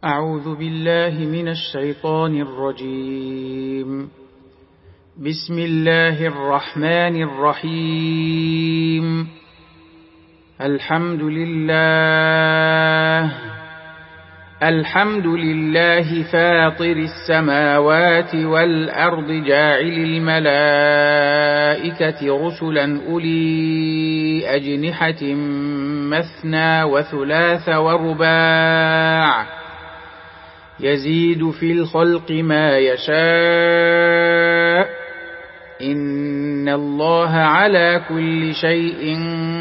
أعوذ بالله من الشيطان الرجيم. بسم الله الرحمن الرحيم. الحمد لله فاطر السماوات والأرض جاعل الملائكة رسلا أولي أجنحة مثنى وثلاث ورباع يزيد في الخلق ما يشاء إن الله على كل شيء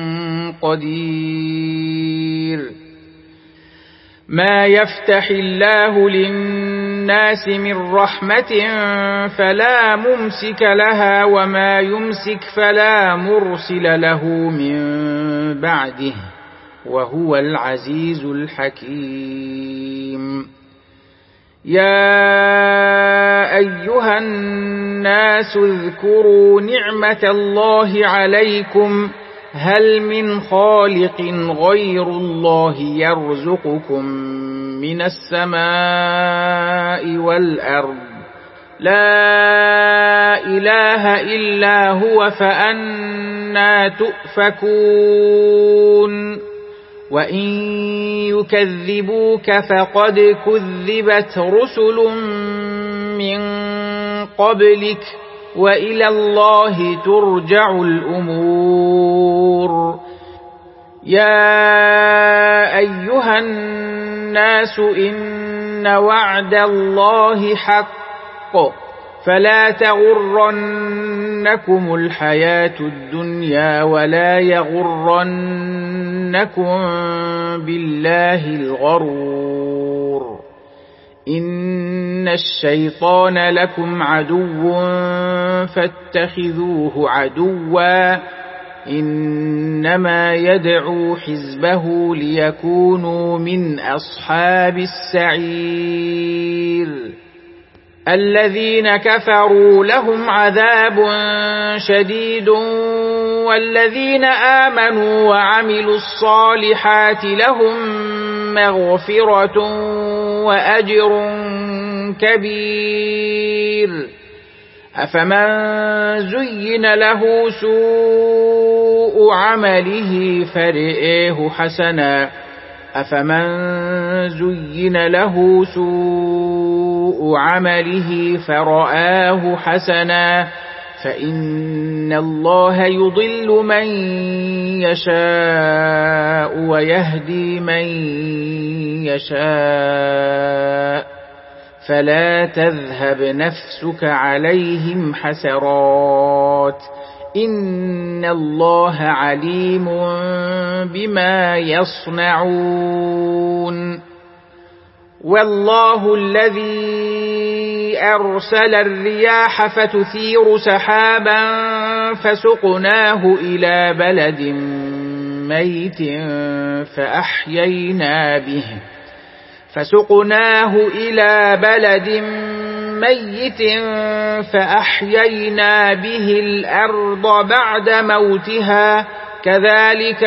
قدير. ما يفتح الله للناس من رحمة فلا ممسك لها وما يمسك فلا مرسل له من بعده وهو العزيز الحكيم. يا أيها الناس اذكروا نعمة الله عليكم هل من خالق غير الله يرزقكم من السماء والأرض لا إله إلا هو فأنى تؤفكون. وإن يكذبوك فقد كذبت رسل من قبلك وإلى الله ترجع الأمور. يا أيها الناس إن وعد الله حق فلا تغرنكم الحياة الدنيا ولا يغرنكم بالله الغرور. إن الشيطان لكم عدو فاتخذوه عدوا إنما يدعو حزبه ليكونوا من أصحاب السعير. الذين كفروا لهم عذاب شديد والذين آمنوا وعملوا الصالحات لهم مغفرة وأجر كبير. أفمن زين له سوء عمله فرئه حسنا فرآه حسنا فإن الله يضل من يشاء ويهدي من يشاء فلا تذهب نفسك عليهم حسرات إن الله عليم بما يصنعون. والله الذي أرسل الرياح فتثير سحابا فسقناه إلى بلد ميت فأحيينا به الأرض بعد موتها كذلك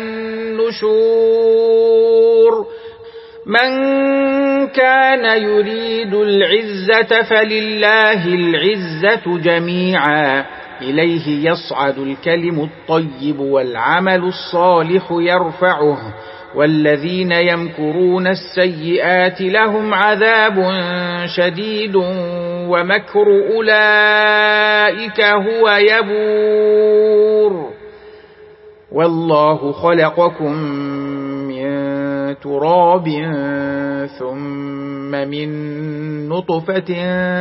النشور. من كان يريد العزة فلله العزة جميعا إليه يصعد الكلم الطيب والعمل الصالح يرفعه والذين يمكرون السيئات لهم عذاب شديد ومكر أولئك هو يبور. والله خلقكم من تراب ثم من نطفة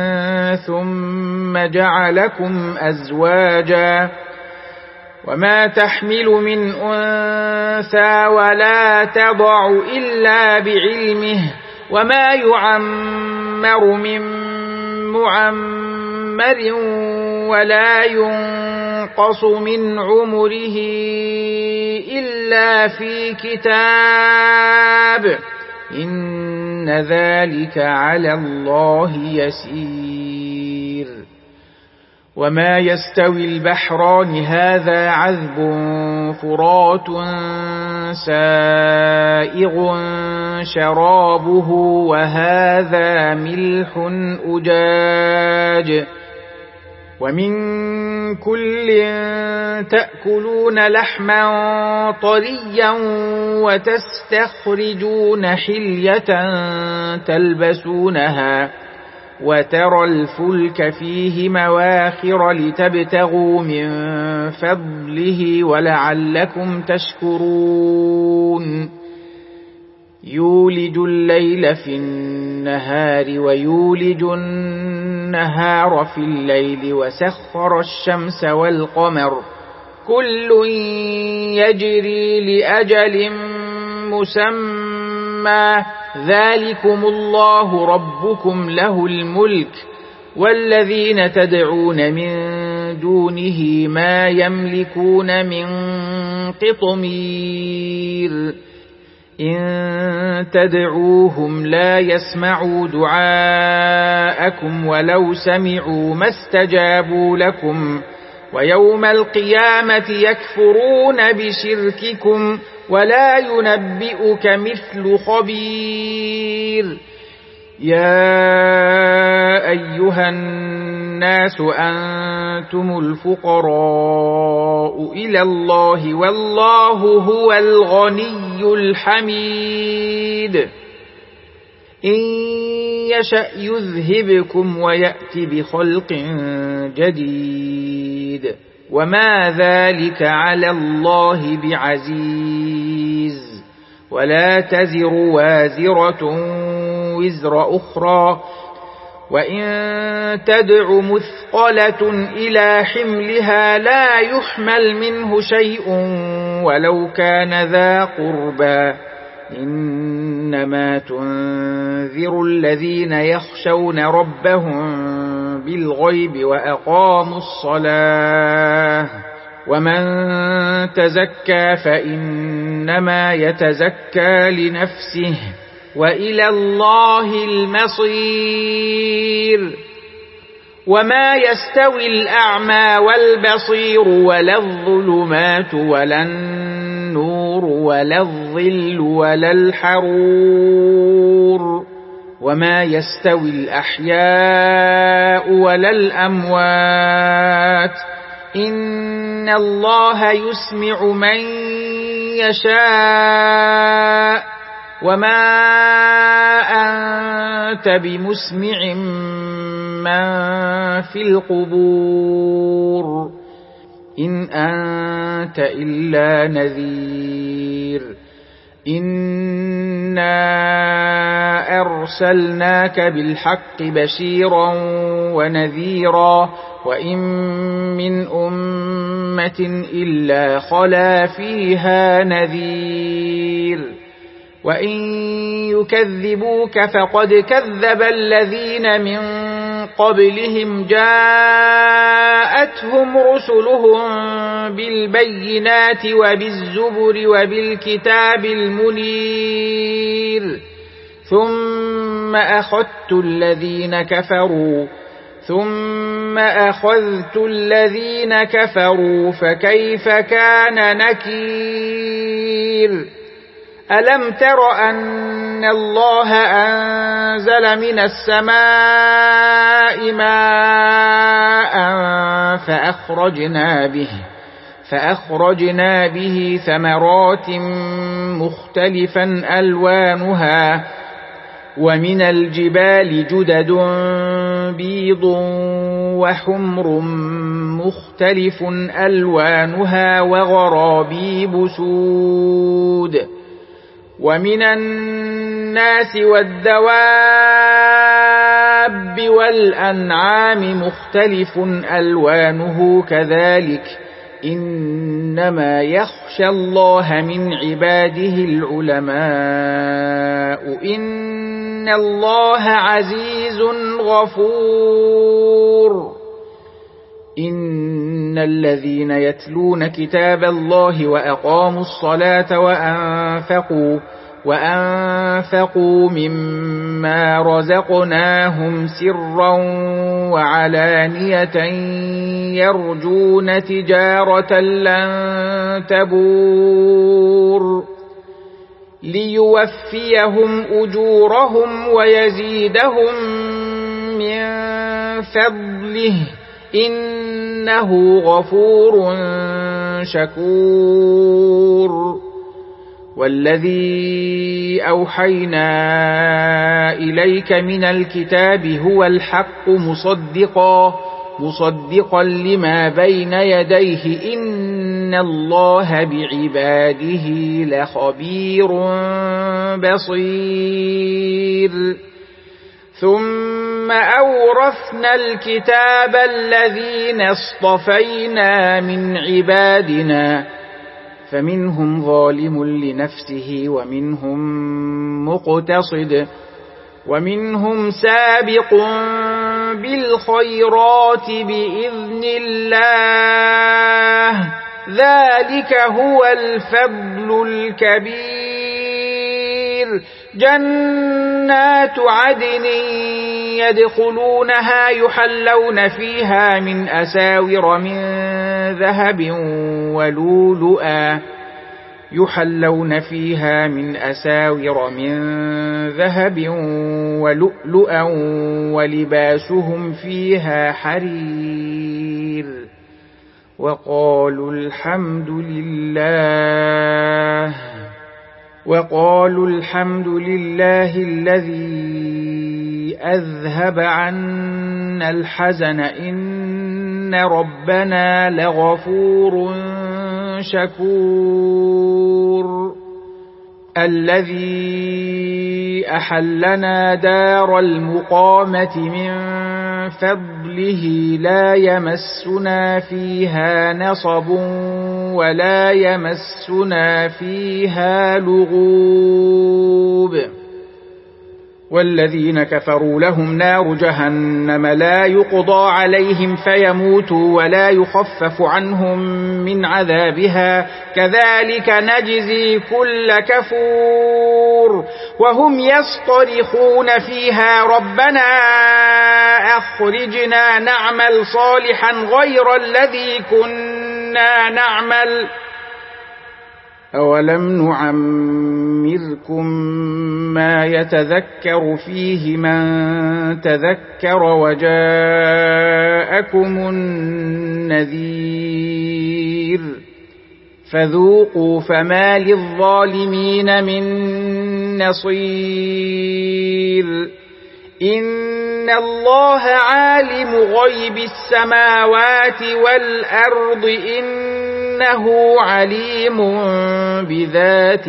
ثم جعلكم أزواجا وما تحمل من أنثى ولا تضع إلا بعلمه وما يعمر من معمر ولا ينقص من عمره إلا في كتاب إن ذلك على الله يسير. وما يستوي البحران هذا عذب فرات سائغ شرابه وهذا ملح أجاج ومن كل تأكلون لحما طريا وتستخرجون حلية تلبسونها وترى الفلك فيه مواخر لتبتغوا من فضله ولعلكم تشكرون يولج الليل في النهار ويولج النهار في الليل وسخر الشمس والقمر كل يجري لأجل مسمى ذلكم الله ربكم له الملك والذين تدعون من دونه ما يملكون من قطمير إن تدعوهم لا يسمعوا دعاءكم ولو سمعوا ما استجابوا لكم ويوم القيامة يكفرون بشرككم ولا ينبئك مثل خبير يا أيها الناس أنتم الفقراء إلى الله والله هو الغني الحميد إن يشأ يذهبكم ويأت بخلق جديد وما ذلك على الله بعزيز ولا تزر وازرة وزر أخرى وإن تدع مثقلة إلى حملها لا يحمل منه شيء ولو كان ذا قربى إنما تنذر الذين يخشون ربهم بالغيب وأقاموا الصلاة ومن تزكى فإنما يتزكى لنفسه وإلى الله المصير وما يستوي الأعمى والبصير ولا الظلمات ولا النور ولا الظل ولا الحرور وما يستوي الأحياء ولا الأموات إن الله يسمع من يشاء وما أنت بمسمع من في القبور إن أنت إلا نذير إنا أرسلناك بالحق بشيرا ونذيرا وإن من أمة إلا خلا فيها نذير وإن يكذبوك فقد كذب الذين من قبلهم جاءتهم رسلهم بالبينات وبالزبر وبالكتاب المنير ثم أخذت الذين كفروا فكيف كان نكير ألم تر أن الله أنزل من السماء ماء فأخرجنا به ثمرات مختلفا ألوانها ومن الجبال جدد بيض وحمر مختلف ألوانها وغرابيب سود ومن الناس والدواب والأنعام مختلف ألوانه كذلك إنما يخشى الله من عباده العلماء إن الله عزيز غفور إن الذين يتلون كتاب الله وأقاموا الصلاة وأنفقوا مما رزقناهم سرا وعلانية يرجون تجارة لن تبور ليوفيهم أجورهم ويزيدهم من فضله إنه غفور شكور والذي أوحينا إليك من الكتاب هو الحق مصدقا لما بين يديه إن الله بعباده لخبير بصير ثم أورثنا الكتاب الذين اصطفينا من عبادنا فمنهم ظالم لنفسه ومنهم مقتصد ومنهم سابق بالخيرات بإذن الله ذلك هو الفضل الكبير جنات عدن يدخلونها يحلون فيها من أساور من ذهب ولؤلؤا ولباسهم فيها حرير وقالوا الحمد لله الذي أذهب عنا الحزن إن ربنا لغفور شكور الذي أحلنا دار المقامة من فضله لا يمسنا فيها نصب ولا يمسنا فيها لغوب والذين كفروا لهم نار جهنم لا يقضى عليهم فيموتوا ولا يخفف عنهم من عذابها كذلك نجزي كل كفور وهم يصطرخون فيها ربنا أخرجنا نعمل صالحا غير الذي كنا نعمل أولم نعمركم ما يتذكر فيه من تذكر وجاءكم النذير فذوقوا فما للظالمين من نصير إن الله عالم غيب السماوات والأرض إنه عليم بذات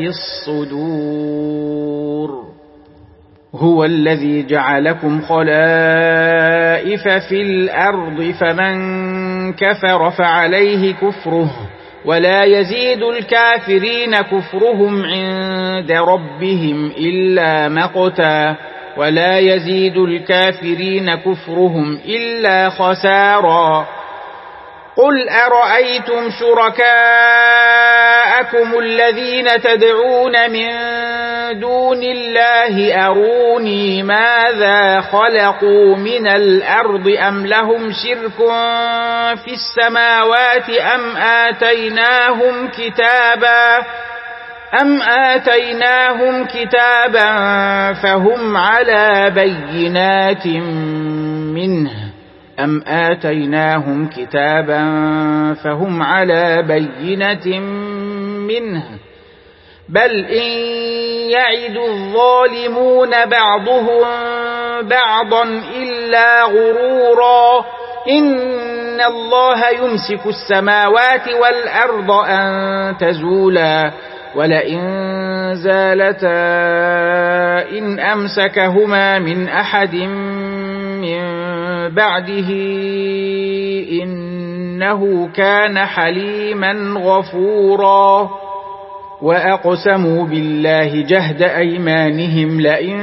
الصدور هو الذي جعلكم خلائف في الأرض فمن كفر فعليه كفره ولا يزيد الكافرين كفرهم عند ربهم إلا مقتا ولا يزيد الكافرين كفرهم إلا خسارا قل أرأيتم شركاءكم الذين تدعون من دون الله أروني ماذا خلقوا من الأرض أم لهم شرك في السماوات أم آتيناهم كتابا فهم على بينة منه بل إن يعد الظالمون بعضهم بعضا إلا غرورا إن الله يمسك السماوات والأرض أن تزولا ولئن زالتا إن أمسكهما من أحد من بعده إنه كان حليما غفورا وأقسموا بالله جهد أيمانهم لئن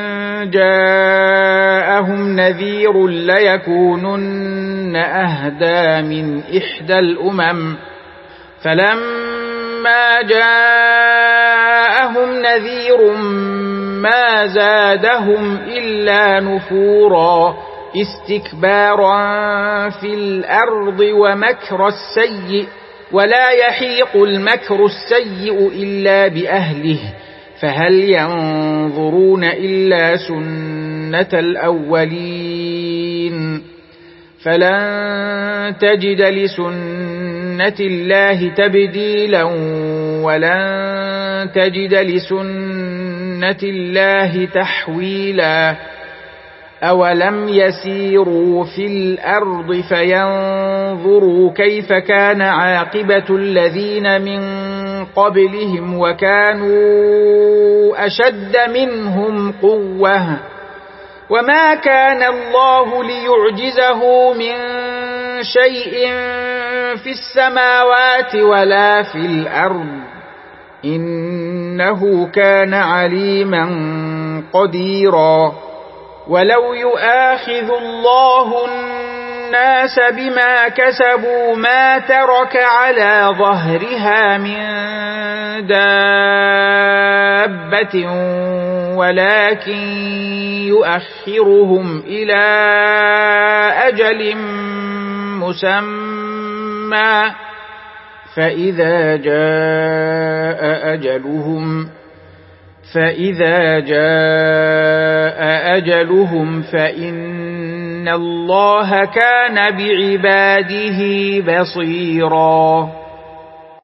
جاءهم نذير ليكونن أهدى من إحدى الأمم فلما جاءهم جاءهم نذير ما زادهم إلا نفورا استكبارا في الأرض ومكر السيء ولا يحيق المكر السيء إلا بأهله فهل ينظرون إلا سنة الأولين فلن تجد لسنة الله تبديلا ولن تجد لسنة الله تحويلا أولم يسيروا في الأرض فينظروا كيف كان عاقبة الذين من قبلهم وكانوا أشد منهم قوة وما كان الله ليعجزه من شيء في السماوات ولا في الأرض إنه كان عليما قديرا ولو يؤاخذ الله الناس بما كسبوا ما ترك على ظهرها من دابة ولكن يؤخرهم إلى أجل مسمى فإذا جاء أجلهم فإن الله كان بعباده بصيرا